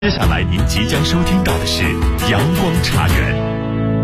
接下来您即将收听到的是阳光茶园。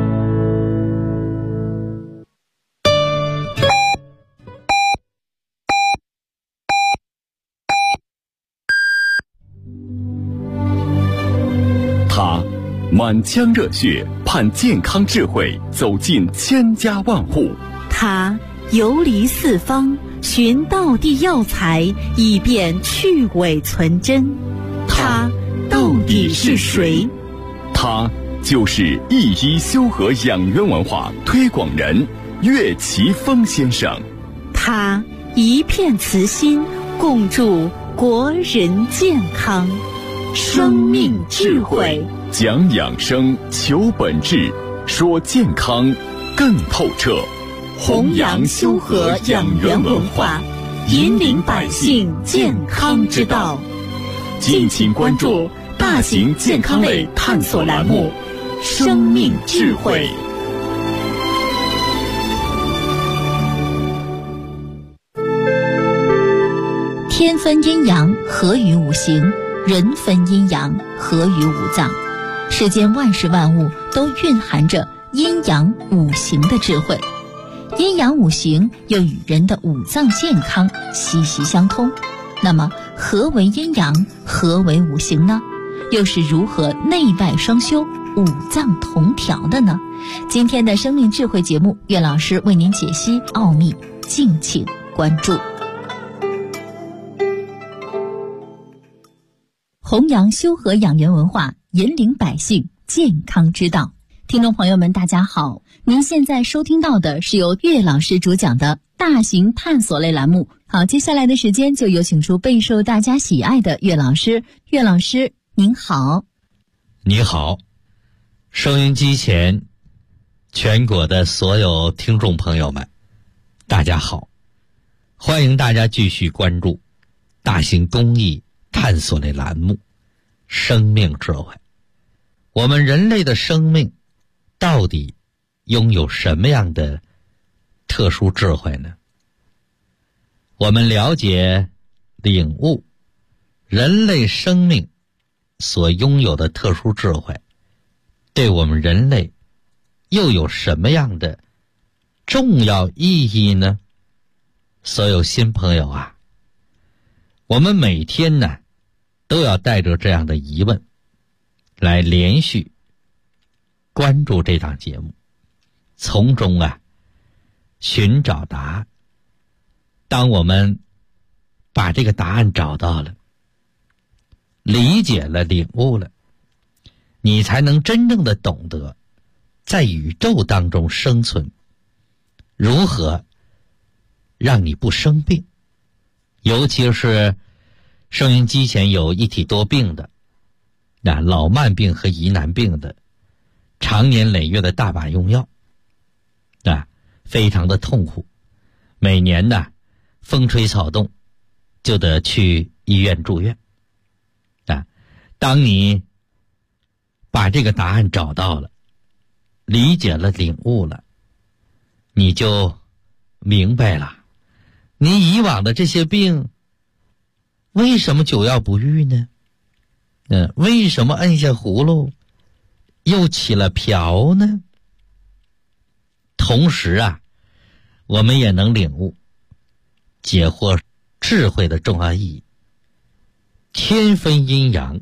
他满腔热血盼健康智慧走进千家万户， 他游离四方寻道地药材，以便去伪存真。他到底是谁？ 他就是一医修和养元文化推广人岳奇峰先生。 他一片慈心，共筑国人健康。生命智慧， 讲养生，求本质，说健康更透彻。 弘扬修和养元文化，引领百姓健康之道。 敬请关注大型健康类探索栏目《生命智慧》。 天分阴阳，合于五行；人分阴阳，合于五脏。世间万事万物都蕴含着阴阳五行的智慧，阴阳五行又与人的五脏健康息息相通。那么何为阴阳，何为五行呢？又是如何内外双修，五脏同调的呢？今天的生命智慧节目，岳老师为您解析奥秘，敬请关注。弘扬修和养元文化，引领百姓健康之道。听众朋友们，大家好，您现在收听到的是由岳老师主讲的大型探索类栏目。好，接下来的时间就有请出备受大家喜爱的岳老师。岳老师您好。 你好，收音机前全国的所有听众朋友们，大家好，欢迎大家继续关注大型公益探索类栏目《生命智慧》。我们人类的生命到底拥有什么样的特殊智慧呢？我们了解、领悟人类生命所拥有的特殊智慧，对我们人类又有什么样的重要意义呢？所有新朋友啊，我们每天呢都要带着这样的疑问来连续关注这档节目，从中寻找答案。当我们把这个答案找到了，理解了，领悟了，你才能真正的懂得在宇宙当中生存，如何让你不生病。尤其是收音机前有一体多病的，老慢病和疑难病的，常年累月的大把用药，非常的痛苦。每年风吹草动就得去医院住院。当你把这个答案找到了，理解了，领悟了，你就明白了，你以往的这些病为什么久药不愈呢？为什么摁下葫芦又起了瓢呢？同时我们也能领悟解惑智慧的重要意义。天分阴阳，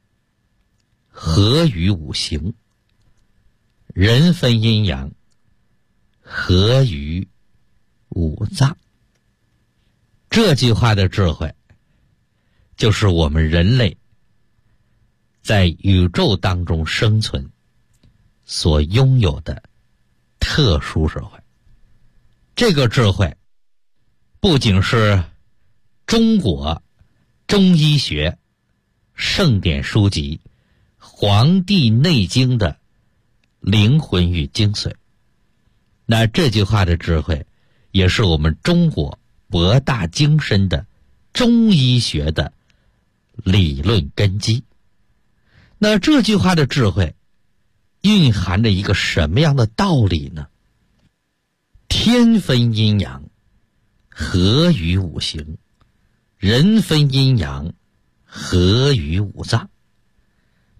合于五行；人分阴阳，合于五脏。这句话的智慧，就是我们人类在宇宙当中生存所拥有的特殊智慧。这个智慧不仅是中国中医学圣典书籍《黄帝内经》的灵魂与精髓，那这句话的智慧也是我们中国博大精深的中医学的理论根基。那这句话的智慧蕴含着一个什么样的道理呢？天分阴阳，合于五行；人分阴阳，合于五脏。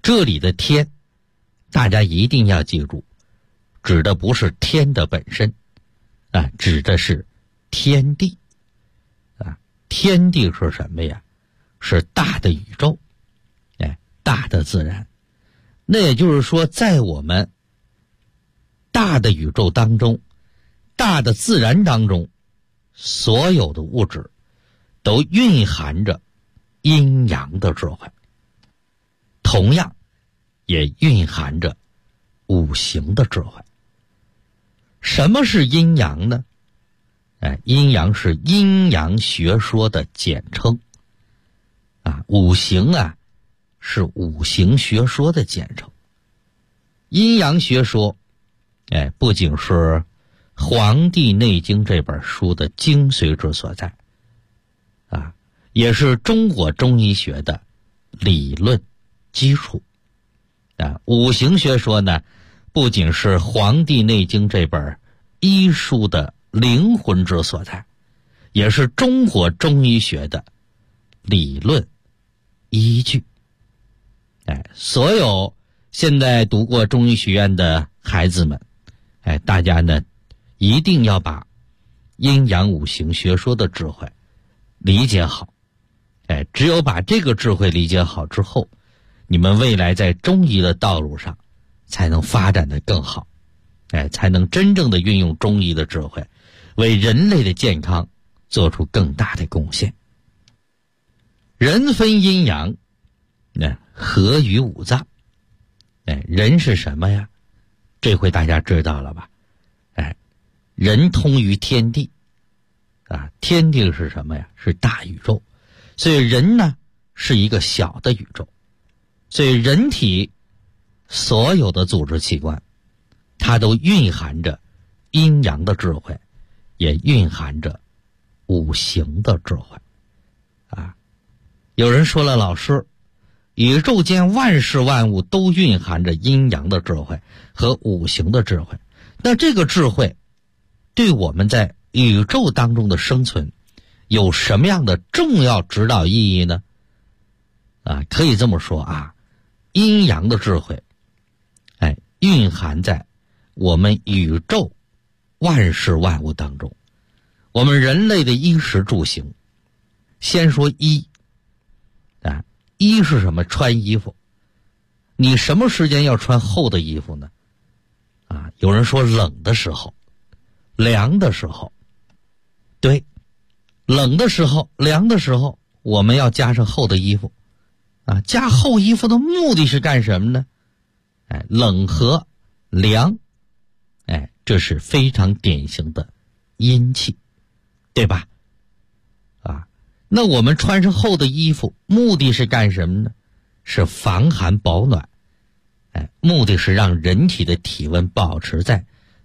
这里的天，大家一定要记住，指的不是天的本身啊，指的是天地啊。天地是什么呀？是大的宇宙，大的自然。那也就是说，在我们大的宇宙当中，大的自然当中，所有的物质都蕴含着阴阳的智慧，同样也蕴含着五行的智慧。什么是阴阳呢？阴阳是阴阳学说的简称啊，五行啊是五行学说的简称。阴阳学说不仅是《黄帝内经》这本书的精髓之所在啊，也是中国中医学的理论基础啊。五行学说呢，不仅是《黄帝内经》这本医书的灵魂之所在，也是中国中医学的理论依据。所有现在读过中医学院的孩子们，大家呢一定要把阴阳五行学说的智慧理解好。只有把这个智慧理解好之后，你们未来在中医的道路上才能发展得更好，才能真正的运用中医的智慧，为人类的健康做出更大的贡献。人分阴阳，合于五脏。人是什么呀？这回大家知道了吧？人通于天地啊，天地是什么呀？是大宇宙。所以人呢是一个小的宇宙，所以人体所有的组织器官，它都蕴含着阴阳的智慧，也蕴含着五行的智慧啊。有人说了，老师，宇宙间万事万物都蕴含着阴阳的智慧和五行的智慧，那这个智慧对我们在宇宙当中的生存有什么样的重要指导意义呢？可以这么说啊，阴阳的智慧蕴含在我们宇宙万事万物当中。我们人类的衣食住行，先说衣衣是什么？穿衣服。你什么时间要穿厚的衣服呢？有人说冷的时候，凉的时候。对，冷的时候，凉的时候，我们要加上厚的衣服加厚衣服的目的是干什么呢？冷和凉，这是非常典型的阴气，对吧？那我们穿上厚的衣服目的是干什么呢？是防寒保暖，目的是让人体的体温保持在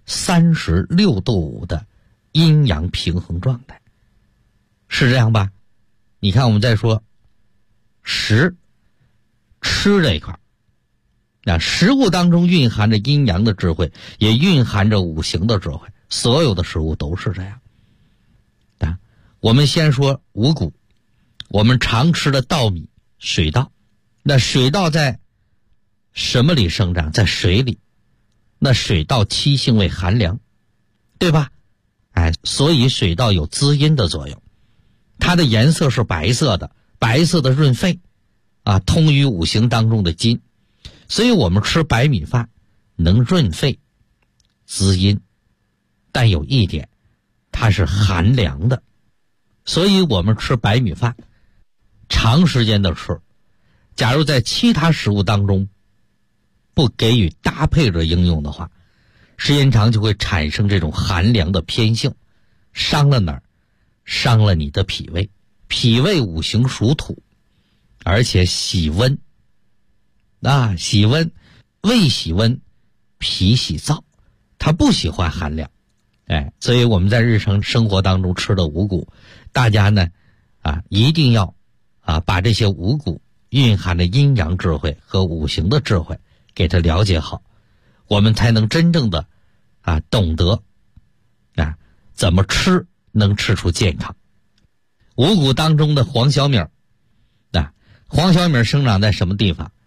36度5的阴阳平衡状态，是这样吧？你看我们再说吃这一块，食物当中蕴含着阴阳的智慧，也蕴含着五行的智慧，所有的食物都是这样。我们先说五谷，我们常吃的稻米，水稻。那水稻在什么里生长？在水里。那水稻七性为寒凉，对吧？所以水稻有滋阴的作用。它的颜色是白色的，白色的润肺通于五行当中的金。所以我们吃白米饭能润肺滋阴，但有一点，它是寒凉的。所以我们吃白米饭长时间的吃，假如在其他食物当中不给予搭配着应用的话，时间长就会产生这种寒凉的偏性。伤了哪儿？伤了你的脾胃。脾胃五行属土，而且喜温喜温，胃喜温，脾喜燥，它不喜欢寒凉。所以我们在日常生活当中吃的五谷，大家呢一定要把这些五谷蕴含的阴阳智慧和五行的智慧给它了解好，我们才能真正的懂得怎么吃能吃出健康。五谷当中的黄小米，黄小米生长在什么地方？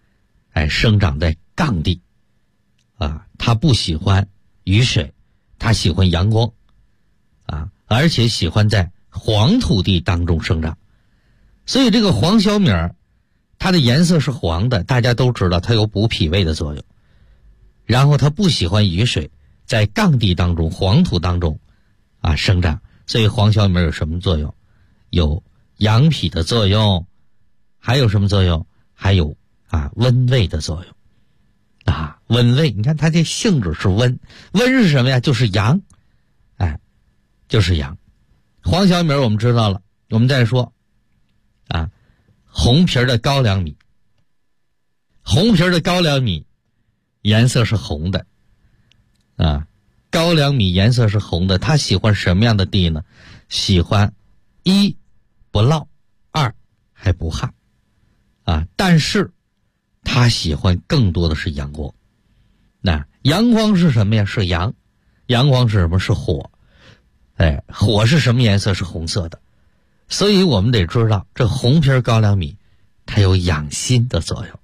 生长在杠地啊，它不喜欢雨水，它喜欢阳光啊，而且喜欢在黄土地当中生长。所以这个黄小米它的颜色是黄的，大家都知道它有补脾胃的作用。然后它不喜欢雨水，在杠地当中黄土当中啊生长。所以黄小米有什么作用？有养脾的作用，还有什么作用？还有温胃的作用啊，温胃。你看它这性质是温，温是什么呀？就是阳，就是阳。黄小米我们知道了，我们再说红皮的高粱米，红皮的高粱米颜色是红的高粱米颜色是红的，它喜欢什么样的地呢？喜欢一不涝，二还不旱但是它喜欢更多的是阳光。那阳光是什么呀？是阳。阳光是什么？是火。火是什么颜色？是红色的。所以我们得知道，这红皮高粱米它有养心的作用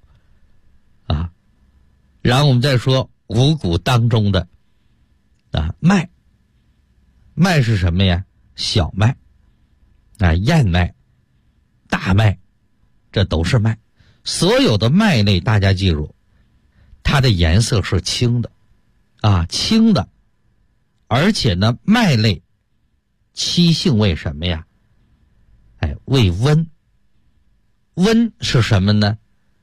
然后我们再说五谷当中的麦。麦是什么呀？小麦燕麦、大麦，这都是麦。所有的麦类大家记住，它的颜色是青的青的。而且呢，麦类七性为什么呀？为温。温是什么呢？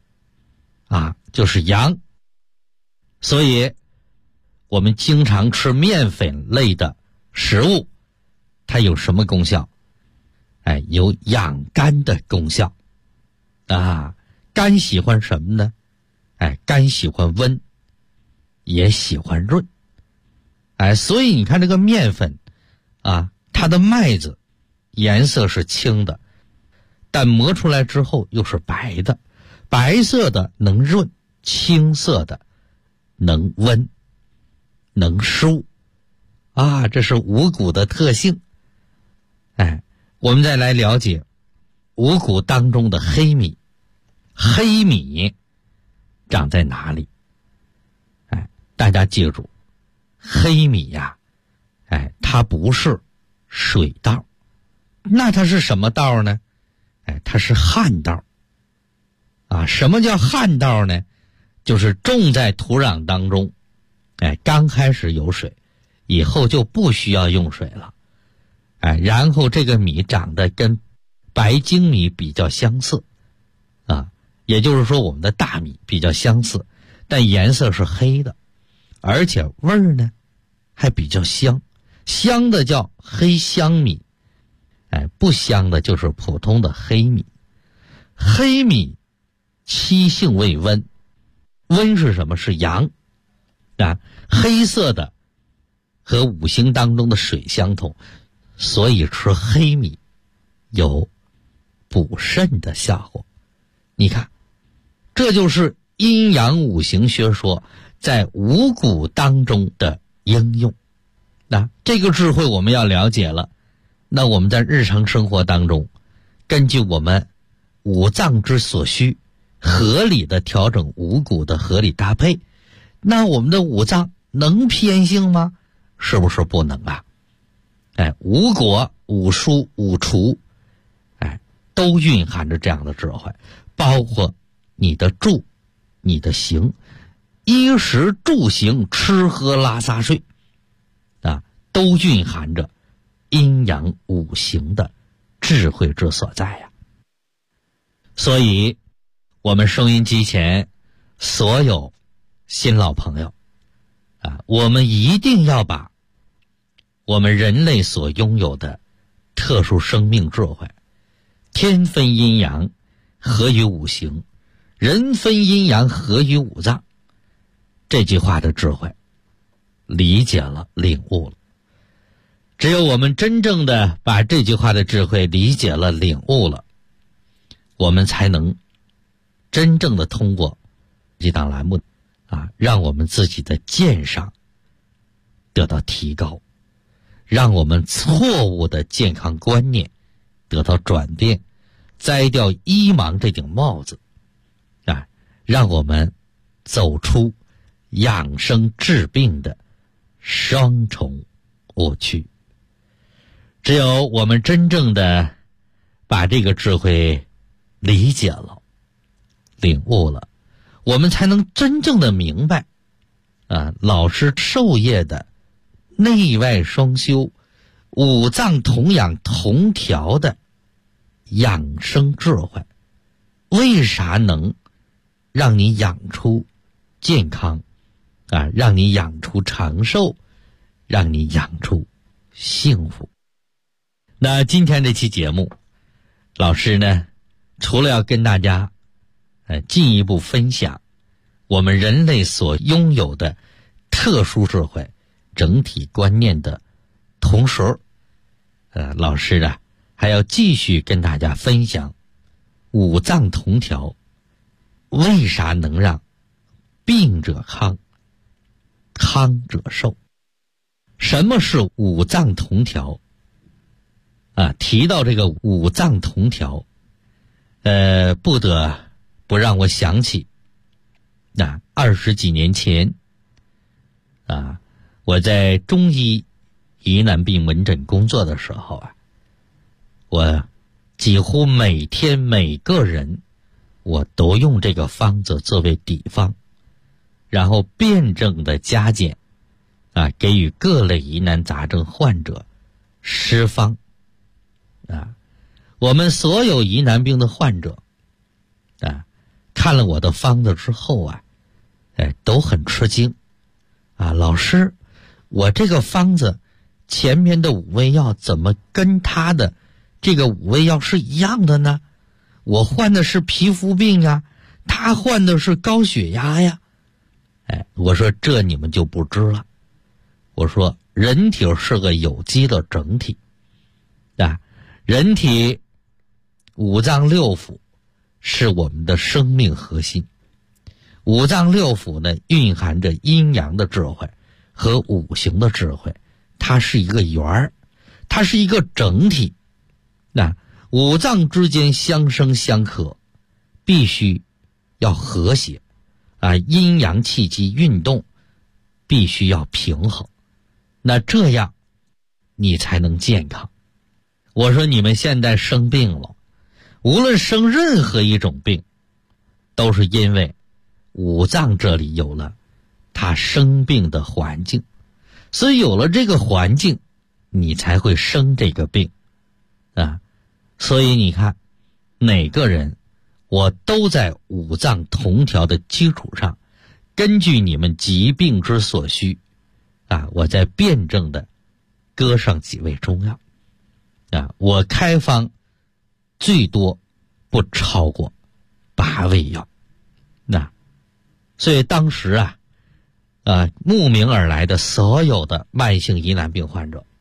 就是阳。所以我们经常吃面粉类的食物，它有什么功效？有养肝的功效肝喜欢什么呢？肝喜欢温，也喜欢润。所以你看这个面粉它的麦子颜色是青的，但磨出来之后又是白的。白色的能润，青色的能温，能疏这是五谷的特性。我们再来了解五谷当中的黑米。黑米长在哪里？大家记住，黑米它不是水稻，那它是什么稻呢？它是旱稻什么叫旱稻呢？就是种在土壤当中刚开始有水，以后就不需要用水了然后这个米长得跟白精米比较相似也就是说我们的大米比较相似，但颜色是黑的，而且味儿呢还比较香。香的叫黑香米不香的就是普通的黑米。黑米七性为温，温是什么？是阳黑色的和五行当中的水相同，所以吃黑米有补肾的效果。你看，这就是阴阳五行学说在五谷当中的应用。这个智慧我们要了解了，那我们在日常生活当中，根据我们五脏之所需，合理的调整五谷的合理搭配，那我们的五脏能偏性吗？是不是不能五果、五蔬、五畜都蕴含着这样的智慧，包括你的住、你的行，衣食住行、吃喝拉撒睡都蕴含着阴阳五行的智慧之所在所以我们收音机前所有新老朋友我们一定要把我们人类所拥有的特殊生命智慧，天分阴阳，合于五行，人分阴阳，合于五脏，这句话的智慧理解了，领悟了。只有我们真正的把这句话的智慧理解了，领悟了，我们才能真正的通过这档栏目让我们自己的鉴赏得到提高，让我们错误的健康观念得到转变，摘掉医盲这顶帽子让我们走出养生治病的双重误区。只有我们真正的把这个智慧理解了、领悟了，我们才能真正的明白老师授业的内外双修、五脏同养同调的养生智慧，为啥能让你养出健康让你养出长寿，让你养出幸福。那今天这期节目，老师呢，除了要跟大家进一步分享我们人类所拥有的特殊智慧、整体观念的同时，老师呢还要继续跟大家分享五脏同调为啥能让病者康，康者寿。什么是五脏同调提到这个五脏同调，不得不让我想起20几年前我在中医疑难病门诊工作的时候我几乎每天每个人我都用这个方子作为底方，然后辩证的加减给予各类疑难杂症患者施方我们所有疑难病的患者看了我的方子之后都很吃惊老师，我这个方子前面的五味药怎么跟他的这个五味药是一样的呢？我患的是皮肤病他患的是高血压呀。我说这你们就不知了。我说人体是个有机的整体人体五脏六腑是我们的生命核心，五脏六腑呢蕴含着阴阳的智慧和五行的智慧，它是一个圆儿，它是一个整体。五脏之间相生相克，必须要和谐阴阳气机运动必须要平衡，那这样你才能健康。我说你们现在生病了，无论生任何一种病，都是因为五脏这里有了它生病的环境，所以有了这个环境，你才会生这个病所以你看，每个人我都在五脏同调的基础上，根据你们疾病之所需我在辩证的搁上几味中药我开方最多不超过8味药所以当时慕名而来的所有的慢性疑难病患者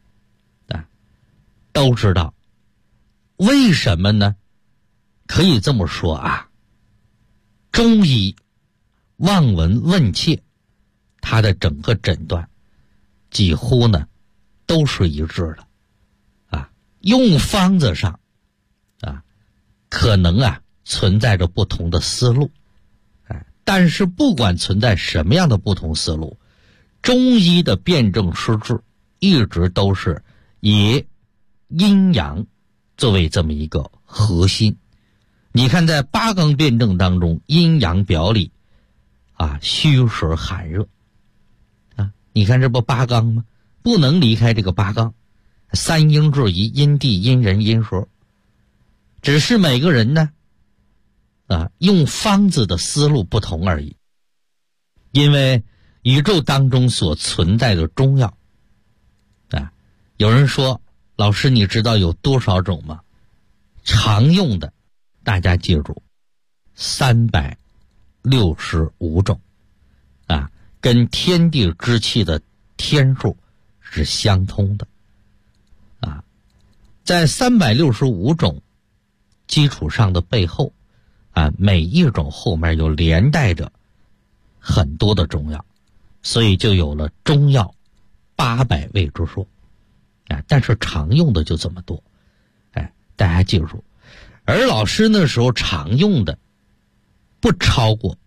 都知道为什么呢？可以这么说中医望闻问切，它的整个诊断几乎呢都是一致的用方子上可能存在着不同的思路但是不管存在什么样的不同思路，中医的辩证施治一直都是以阴阳作为这么一个核心。你看在八纲辩证当中，阴阳表里虚实寒热你看这不八纲吗？不能离开这个八纲，三阴制宜，阴地阴人阴蛇，只是每个人呢用方子的思路不同而已。因为宇宙当中所存在的中药有人说老师你知道有多少种吗？常用的大家记住365种跟天地之气的天数是相通的在365种基础上的背后每一种后面又连带着很多的中药，所以就有了中药800味之说但是常用的就这么多大家记住。而老师那时候常用的不超过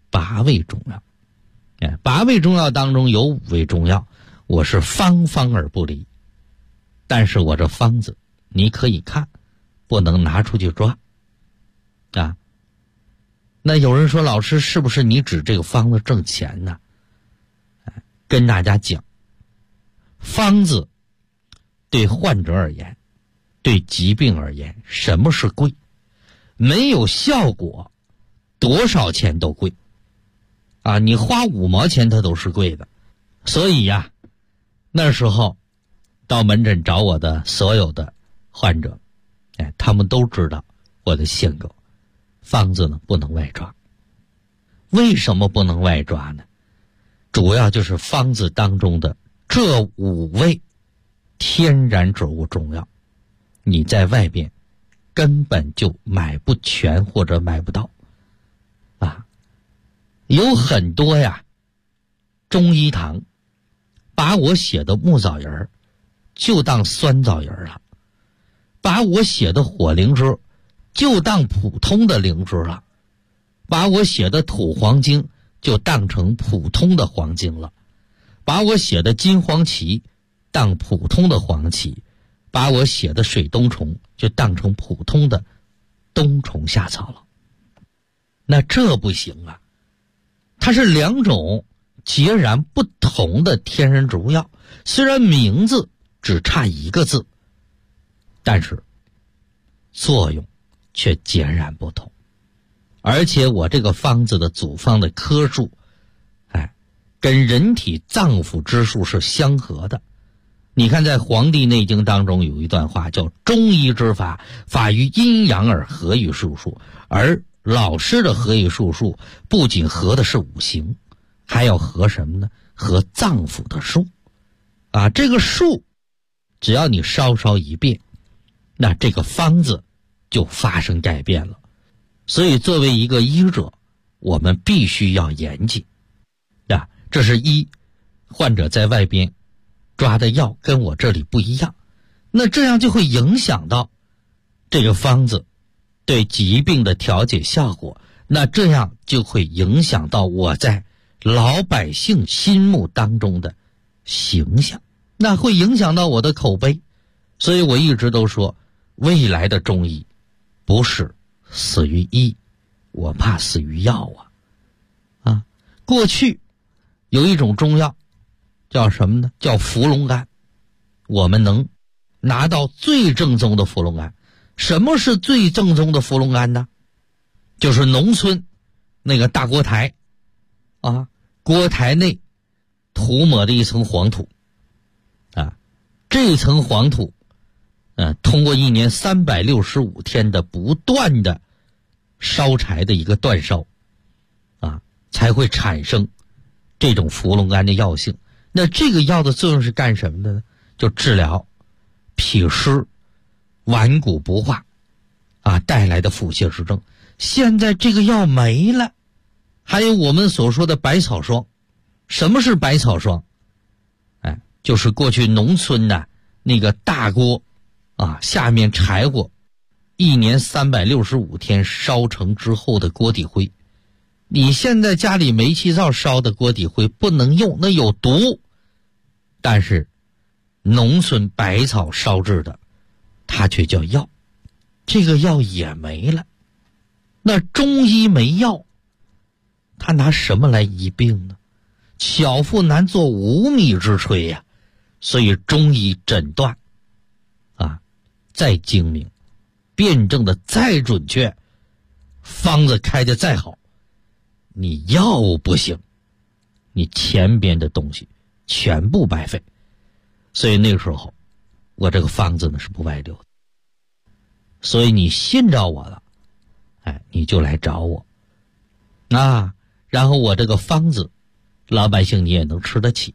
8味中药。8味中药当中有5味中药，我是方方而不离。但是我这方子你可以看，不能拿出去抓啊。那有人说，老师是不是你指这个方子挣钱呢？跟大家讲，方子对患者而言，对疾病而言，什么是贵？没有效果，多少钱都贵啊！你花5毛钱它都是贵的。所以呀，那时候到门诊找我的所有的患者，他们都知道我的性格，方子呢不能外抓。为什么不能外抓呢？主要就是方子当中的这5味天然植物中药，你在外边根本就买不全或者买不到啊。有很多呀中医堂把我写的木枣仁就当酸枣仁了，把我写的火灵芝就当普通的灵芝了，把我写的土黄精就当成普通的黄精了，把我写的金黄芪当普通的黄芪，把我写的水冬虫就当成普通的冬虫夏草了。那这不行啊，它是2种截然不同的天然植物药，虽然名字只差1个字，但是作用却截然不同。而且我这个方子的组方的科数，跟人体脏腑之数是相合的。你看在《黄帝内经》当中有一段话叫中医之法，法于阴阳而合于术数。而老师的合于术数不仅合的是5行，还要合什么呢？合脏腑的数啊。这个数只要你稍稍一变，那这个方子就发生改变了。所以作为一个医者，我们必须要严谨啊。这是一，患者在外边抓的药跟我这里不一样，那这样就会影响到这个方子对疾病的调节效果，那这样就会影响到我在老百姓心目当中的形象，那会影响到我的口碑。所以我一直都说，未来的中医不是死于医，我怕死于药啊！过去有一种中药叫什么呢？叫伏龙干。我们能拿到最正宗的伏龙干。什么是最正宗的伏龙干呢？就是农村那个大锅台啊，锅台内涂抹的一层黄土啊，这层黄土通过1年365天的不断的烧柴的一个煅烧啊，才会产生这种伏龙干的药性。那这个药的作用是干什么的呢？就治疗脾湿、顽固不化啊带来的腹泻之症。现在这个药没了。还有我们所说的百草霜。什么是百草霜？就是过去农村的那个大锅啊，下面柴火1年365天烧成之后的锅底灰。你现在家里煤气灶烧的锅底灰不能用，那有毒。但是农村百草烧制的，它却叫药。这个药也没了。那中医没药，他拿什么来医病呢？巧妇难做无米之炊呀。所以中医诊断再精明，辩证的再准确，方子开的再好，你药物不行，你前边的东西全部白费。所以那个时候我这个方子呢是不外流的。所以你信着我了，你就来找我啊，然后我这个方子老百姓你也能吃得起。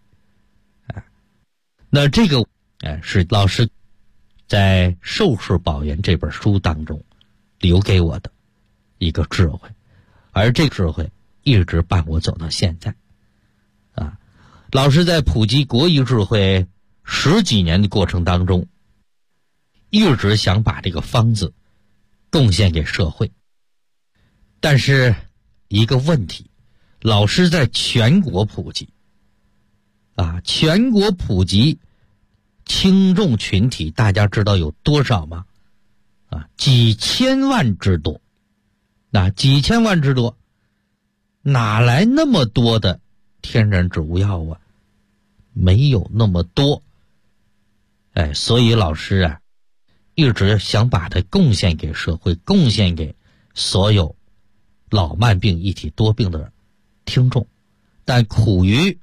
那这个是老师在《寿氏保元》这本书当中留给我的一个智慧，而这个智慧一直伴我走到现在老师在普及国医智慧10几年的过程当中，一直想把这个方子贡献给社会，但是一个问题，老师在全国普及全国普及听众群体，大家知道有多少吗？几千万之多。几千万之多，哪来那么多的天然植物药啊？没有那么多。所以老师一直想把它贡献给社会，贡献给所有老慢病一体多病的听众，但苦于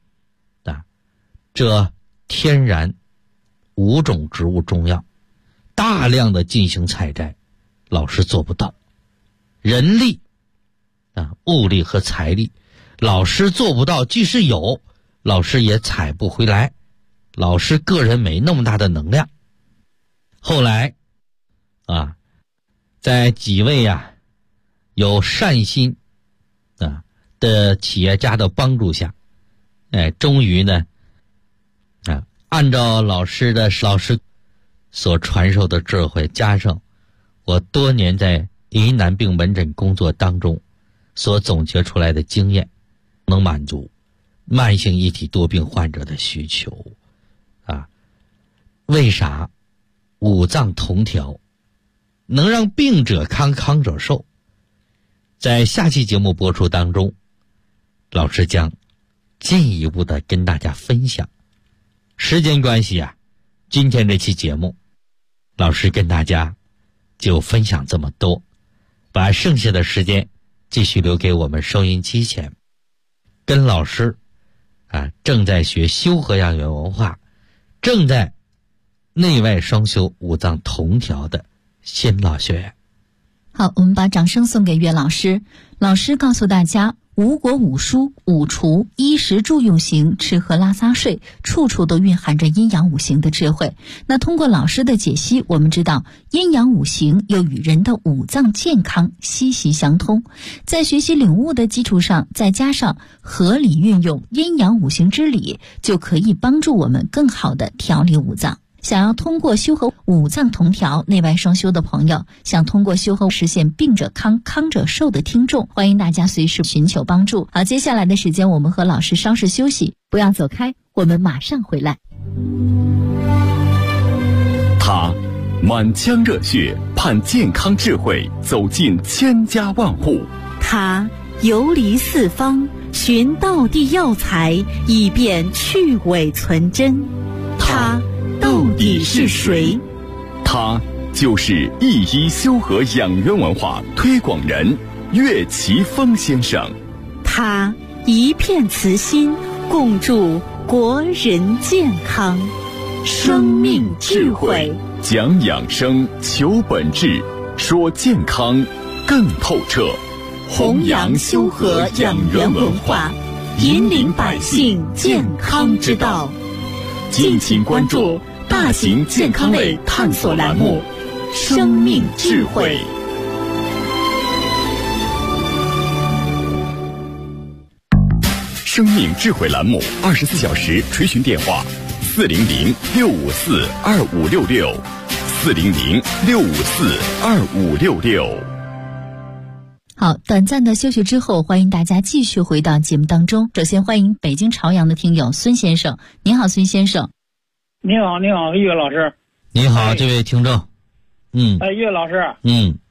这天然5种植物中药大量的进行采摘，老师做不到。人力物力和财力，老师做不到，即使有，老师也采不回来，老师个人没那么大的能量。后来在几位有善心的企业家的帮助下，终于呢按照老师所传授的智慧，加上我多年在疑难病门诊工作当中所总结出来的经验，能满足慢性一体多病患者的需求为啥五脏同调能让病者康，康者寿？在下期节目播出当中，老师将进一步的跟大家分享。时间关系今天这期节目老师跟大家就分享这么多，把剩下的时间继续留给我们收音机前跟老师正在学修和养元文化，正在内外双修五脏同调的新老学员。 好，我们把掌声送给岳老师。老师告诉大家，五果五蔬五厨衣食住用行，吃喝拉撒睡，处处都蕴含着阴阳五行的智慧。那通过老师的解析，我们知道阴阳五行又与人的五脏健康息息相通。在学习领悟的基础上，再加上合理运用阴阳五行之理，就可以帮助我们更好的调理五脏。想要通过修和五脏同调、内外双修的朋友，想通过修和实现病者康、康者寿的听众，欢迎大家随时寻求帮助。好，接下来的时间我们和老师稍事休息，不要走开，我们马上回来。 他满腔热血盼健康智慧走进千家万户， 他游离四方寻道地药材，以便去伪存真。他到底是谁？ 他就是一医修和养元文化推广人岳奇峰先生。 他一片慈心，共筑国人健康。生命智慧， 讲养生，求本质，说健康更透彻。 弘扬修和养元文化，引领百姓健康之道。 敬请关注大型健康类探索栏目《生命智慧》。生命智慧栏目24小时垂询电话：400-654-2566，400-654-2566。 好，短暂的休息之后，欢迎大家继续回到节目当中。首先欢迎北京朝阳的听友孙先生。您好，孙先生。 你好，岳老师。 你好，这位听众。 岳老师。